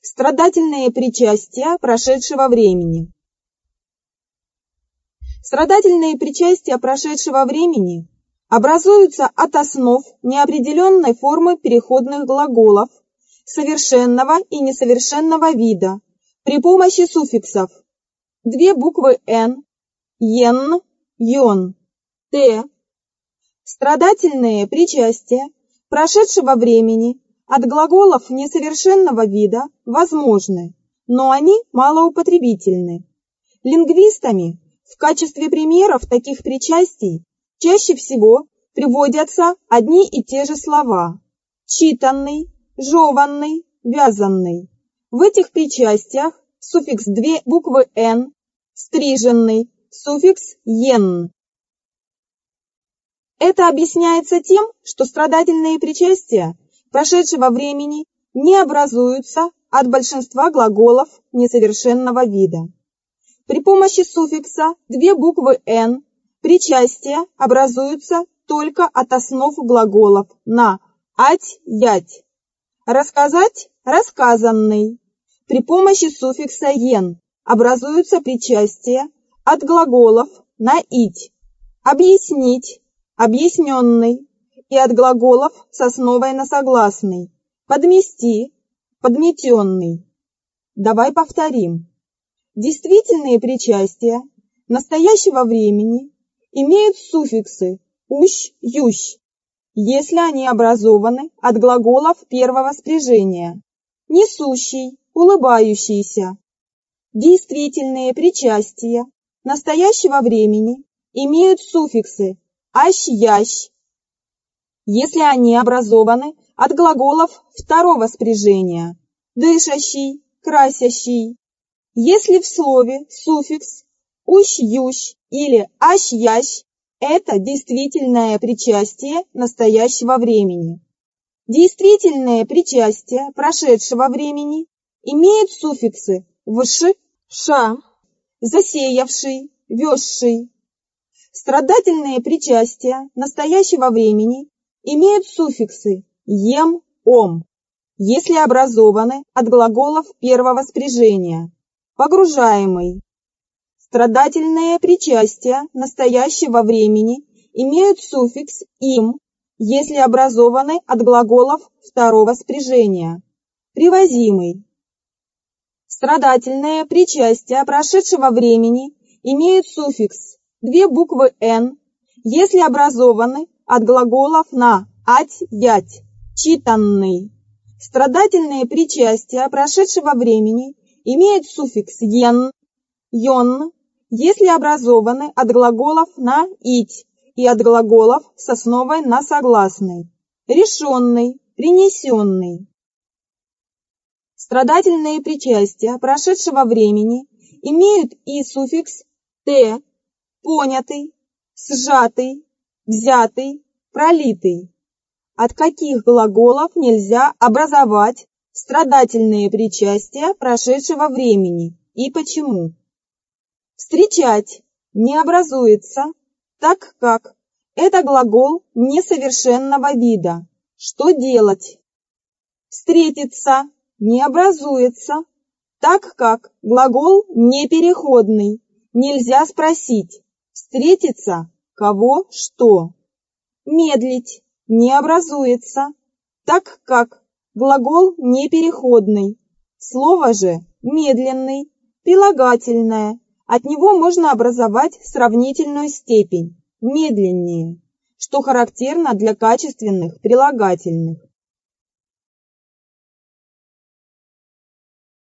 Страдательные причастия прошедшего времени. Страдательные причастия прошедшего времени образуются от основ неопределенной формы переходных глаголов совершенного и несовершенного вида при помощи суффиксов две буквы «н», «ен», «ён», «т». Страдательные причастия прошедшего времени от глаголов несовершенного вида возможны, но они малоупотребительны. Лингвистами в качестве примеров таких причастий чаще всего приводятся одни и те же слова: читанный, жеванный, вязанный. В этих причастиях суффикс две буквы «н», стриженный, суффикс «ен». Это объясняется тем, что страдательные причастия прошедшего времени не образуются от большинства глаголов несовершенного вида. При помощи суффикса две буквы «н» причастия образуются только от основ глаголов на «ать», «ять». Рассказать – рассказанный. При помощи суффикса «ен» образуются причастия от глаголов на «ить». Объяснить – объясненный. И от глаголов с основой на согласный. Подмести – подметенный. Давай повторим. Действительные причастия настоящего времени имеют суффиксы «ущ», «ющ», если они образованы от глаголов первого спряжения. Несущий, улыбающийся. Действительные причастия настоящего времени имеют суффиксы «ащ», «ящ», если они образованы от глаголов второго спряжения дышащий, красящий. Если в слове суффикс ущ-ющ или ащ-ящ, это действительное причастие настоящего времени. Действительные причастия прошедшего времени имеют суффиксы вш, ша, засеявший, везший. Страдательные причастия настоящего времени имеют суффиксы «ем», «ом», если образованы от глаголов первого спряжения. Погружаемый. Страдательные причастия настоящего времени имеют суффикс «им», если образованы от глаголов второго спряжения. Привозимый. Страдательные причастия прошедшего времени имеют суффикс две буквы «н», если образованы от глаголов на «ать», «ять», читанный. Страдательные причастия прошедшего времени имеют суффикс «ен», «ён», если образованы от глаголов на «ить» и от глаголов с основой на согласный. Решенный, принесенный. Страдательные причастия прошедшего времени имеют и суффикс «т», понятый, сжатый, взятый, пролитый. От каких глаголов нельзя образовать страдательные причастия прошедшего времени и почему? Встречать не образуется, так как это глагол несовершенного вида. Что делать? Встретиться не образуется, так как глагол непереходный. Нельзя спросить: встретиться кого, что. Медлить не образуется, так как глагол непереходный. Слово же медленный, прилагательное. От него можно образовать сравнительную степень медленнее, что характерно для качественных прилагательных.